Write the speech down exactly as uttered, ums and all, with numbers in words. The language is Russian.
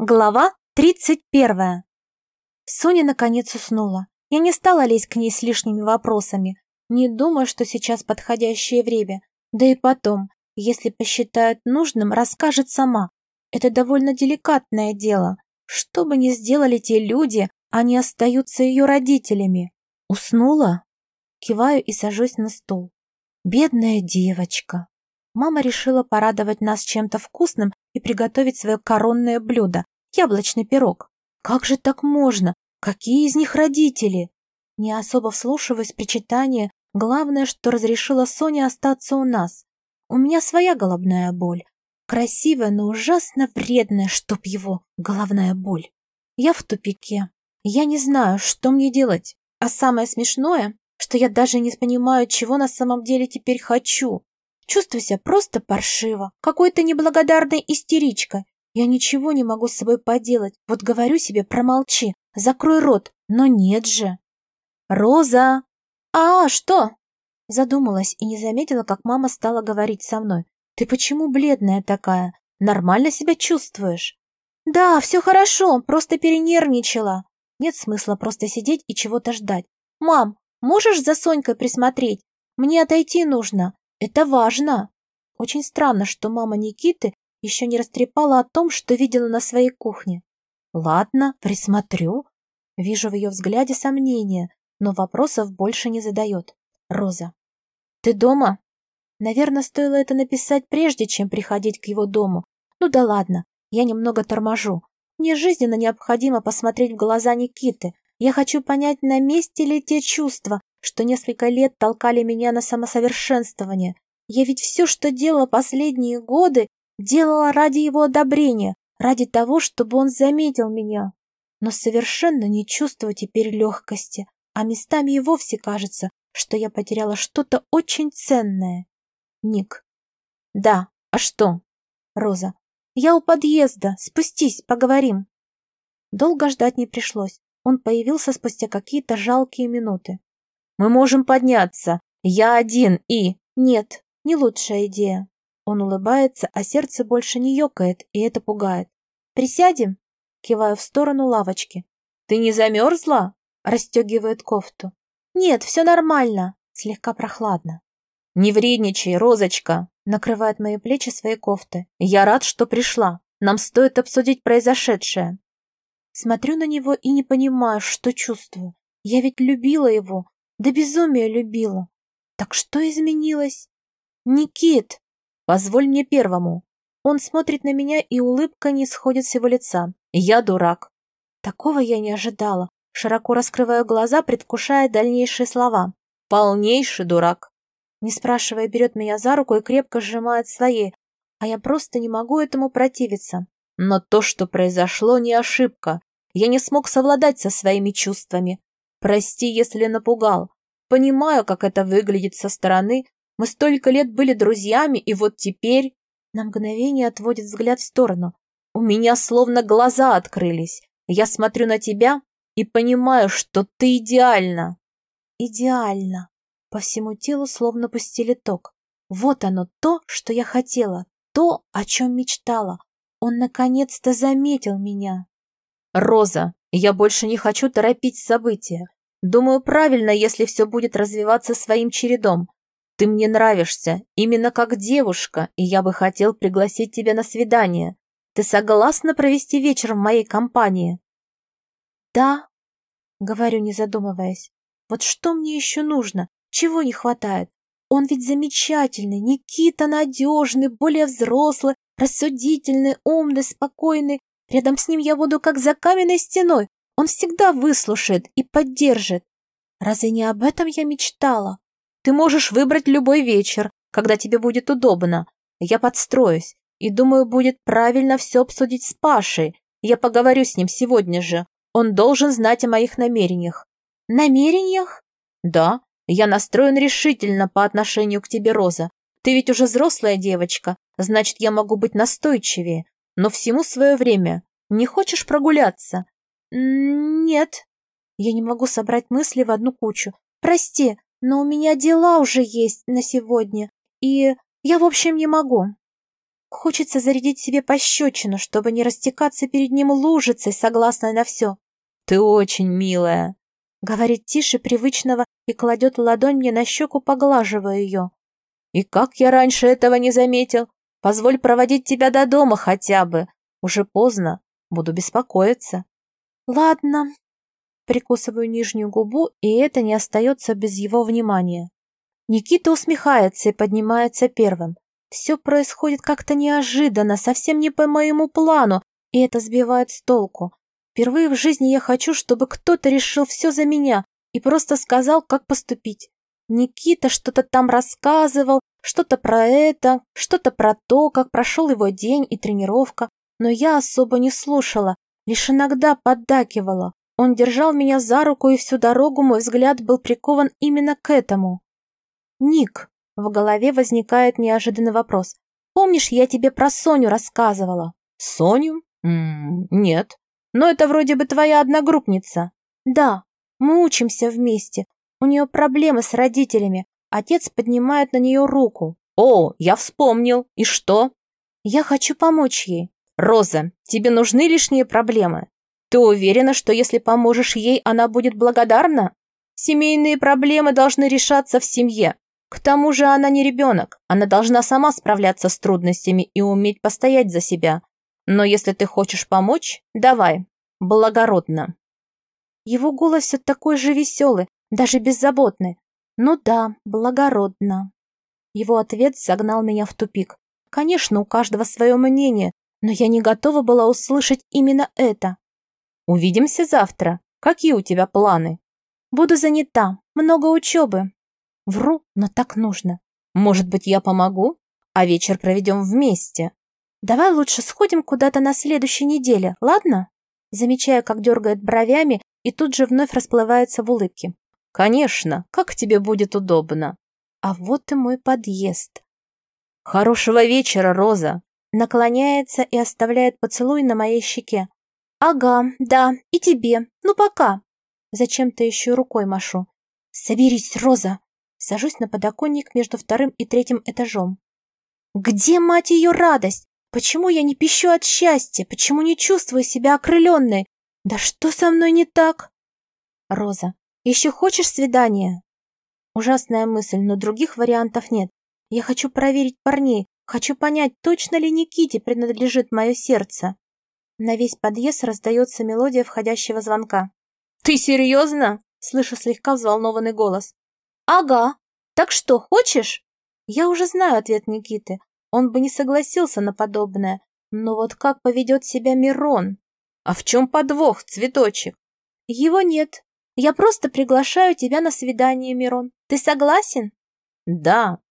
Глава тридцать первая. Соня наконец уснула. Я не стала лезть к ней с лишними вопросами, не думая, что сейчас подходящее время. Да и потом, если посчитает нужным, расскажет сама. Это довольно деликатное дело. Что бы ни сделали те люди, они остаются ее родителями. Уснула? Киваю и сажусь на стул. Бедная девочка. Мама решила порадовать нас чем-то вкусным и приготовить свое коронное блюдо – яблочный пирог. Как же так можно? Какие из них родители? Не особо вслушиваясь в причитания, главное, что разрешила Соня остаться у нас. У меня своя головная боль. Красивая, но ужасно вредная, чтоб его, головная боль. Я в тупике. Я не знаю, что мне делать. А самое смешное, что я даже не понимаю, чего на самом деле теперь хочу. Чувствую себя просто паршиво, какой-то неблагодарной истеричкой. Я ничего не могу с собой поделать. Вот говорю себе, промолчи, закрой рот, но нет же. Роза! А, что? Задумалась и не заметила, как мама стала говорить со мной. Ты почему бледная такая? Нормально себя чувствуешь? Да, все хорошо, просто перенервничала. Нет смысла просто сидеть и чего-то ждать. Мам, можешь за Сонькой присмотреть? Мне отойти нужно. Это важно. Очень странно, что мама Никиты еще не растрепала о том, что видела на своей кухне. Ладно, присмотрю. Вижу в ее взгляде сомнение, но вопросов больше не задает. Роза. Ты дома? Наверное, стоило это написать прежде, чем приходить к его дому. Ну да ладно, я немного торможу. Мне жизненно необходимо посмотреть в глаза Никиты. Я хочу понять, на месте ли те чувства, что несколько лет толкали меня на самосовершенствование. Я ведь все, что делала последние годы, делала ради его одобрения, ради того, чтобы он заметил меня. Но совершенно не чувствую теперь легкости, а местами и вовсе кажется, что я потеряла что-то очень ценное. Ник. Да, а что? Роза. Я у подъезда, спустись, поговорим. Долго ждать не пришлось. Он появился спустя какие-то жалкие минуты. Мы можем подняться. Я один и... Нет, не лучшая идея. Он улыбается, а сердце больше не ёкает, и это пугает. Присядем? Киваю в сторону лавочки. Ты не замерзла? Расстегивает кофту. Нет, все нормально. Слегка прохладно. Не вредничай, Розочка. Накрывает мои плечи своей кофты. Я рад, что пришла. Нам стоит обсудить произошедшее. Смотрю на него и не понимаю, что чувствую. Я ведь любила его. До безумия любила. Так что изменилось? Никит, позволь мне первому. Он смотрит на меня, и улыбка не сходит с его лица. Я дурак. Такого я не ожидала. Широко раскрываю глаза, предвкушая дальнейшие слова. Полнейший дурак. Не спрашивая, берет меня за руку и крепко сжимает своей, а я просто не могу этому противиться. Но то, что произошло, не ошибка. Я не смог совладать со своими чувствами. Прости, если напугал. Понимаю, как это выглядит со стороны. Мы столько лет были друзьями, и вот теперь... На мгновение отводит взгляд в сторону. У меня словно глаза открылись. Я смотрю на тебя и понимаю, что ты идеальна. Идеально. По всему телу словно пустили ток. Вот оно то, что я хотела. То, о чем мечтала. Он наконец-то заметил меня. Роза, я больше не хочу торопить события. Думаю, правильно, если все будет развиваться своим чередом. Ты мне нравишься, именно как девушка, и я бы хотел пригласить тебя на свидание. Ты согласна провести вечер в моей компании? Да, говорю, не задумываясь. Вот что мне еще нужно? Чего не хватает? Он ведь замечательный, Никита надежный, более взрослый, рассудительный, умный, спокойный. Рядом с ним я буду как за каменной стеной. Он всегда выслушает и поддержит. Разве не об этом я мечтала? Ты можешь выбрать любой вечер, когда тебе будет удобно. Я подстроюсь, и думаю, будет правильно все обсудить с Пашей. Я поговорю с ним сегодня же. Он должен знать о моих намерениях. Намерениях? Да, я настроен решительно по отношению к тебе, Роза. Ты ведь уже взрослая девочка, значит, я могу быть настойчивее. Но всему свое время. Не хочешь прогуляться? Нет. Я не могу собрать мысли в одну кучу. Прости, но у меня дела уже есть на сегодня, и я, в общем, не могу. Хочется зарядить себе пощечину, чтобы не растекаться перед ним лужицей, согласной на все. «Ты очень милая», — говорит тише привычного и кладет ладонь мне на щеку, поглаживая ее. «И как я раньше этого не заметил? Позволь проводить тебя до дома хотя бы. Уже поздно, буду беспокоиться». «Ладно». Прикусываю нижнюю губу, и это не остается без его внимания. Никита усмехается и поднимается первым. Все происходит как-то неожиданно, совсем не по моему плану, и это сбивает с толку. Впервые в жизни я хочу, чтобы кто-то решил все за меня и просто сказал, как поступить. Никита что-то там рассказывал, что-то про это, что-то про то, как прошел его день и тренировка, но я особо не слушала, лишь иногда поддакивала. Он держал меня за руку, и всю дорогу мой взгляд был прикован именно к этому. «Ник», в голове возникает неожиданный вопрос. «Помнишь, я тебе про Соню рассказывала?» «Соню? М-м, нет. Но это вроде бы твоя одногруппница». «Да, мы учимся вместе. У нее проблемы с родителями. Отец поднимает на нее руку». «О, я вспомнил. И что?» «Я хочу помочь ей». «Роза, тебе нужны лишние проблемы? Ты уверена, что если поможешь ей, она будет благодарна? Семейные проблемы должны решаться в семье. К тому же она не ребенок, она должна сама справляться с трудностями и уметь постоять за себя. Но если ты хочешь помочь, давай, благородно». Его голос все такой же веселый, даже беззаботный. «Ну да, благородно». Его ответ загнал меня в тупик. Конечно, у каждого свое мнение, но я не готова была услышать именно это. «Увидимся завтра. Какие у тебя планы?» «Буду занята, много учебы». Вру, но так нужно. «Может быть, я помогу? А вечер проведем вместе?» «Давай лучше сходим куда-то на следующей неделе, ладно?» Замечаю, как дергает бровями, и тут же вновь расплывается в улыбке. «Конечно, как тебе будет удобно». А вот и мой подъезд. «Хорошего вечера, Роза!» Наклоняется и оставляет поцелуй на моей щеке. «Ага, да, и тебе. Ну, пока». Зачем-то еще рукой машу. «Соберись, Роза!» Сажусь на подоконник между вторым и третьим этажом. Где, мать ее, радость? Почему я не пищу от счастья? Почему не чувствую себя окрыленной? Да что со мной не так? Роза, еще хочешь свидание? Ужасная мысль, но других вариантов нет. Я хочу проверить парней, хочу понять, точно ли Никите принадлежит мое сердце. На весь подъезд раздается мелодия входящего звонка. «Ты серьезно?» — слышу слегка взволнованный голос. «Ага. Так что, хочешь?» Я уже знаю ответ Никиты. Он бы не согласился на подобное. Но вот как поведет себя Мирон? А в чем подвох, цветочек? Его нет. Я просто приглашаю тебя на свидание, Мирон. Ты согласен? Да,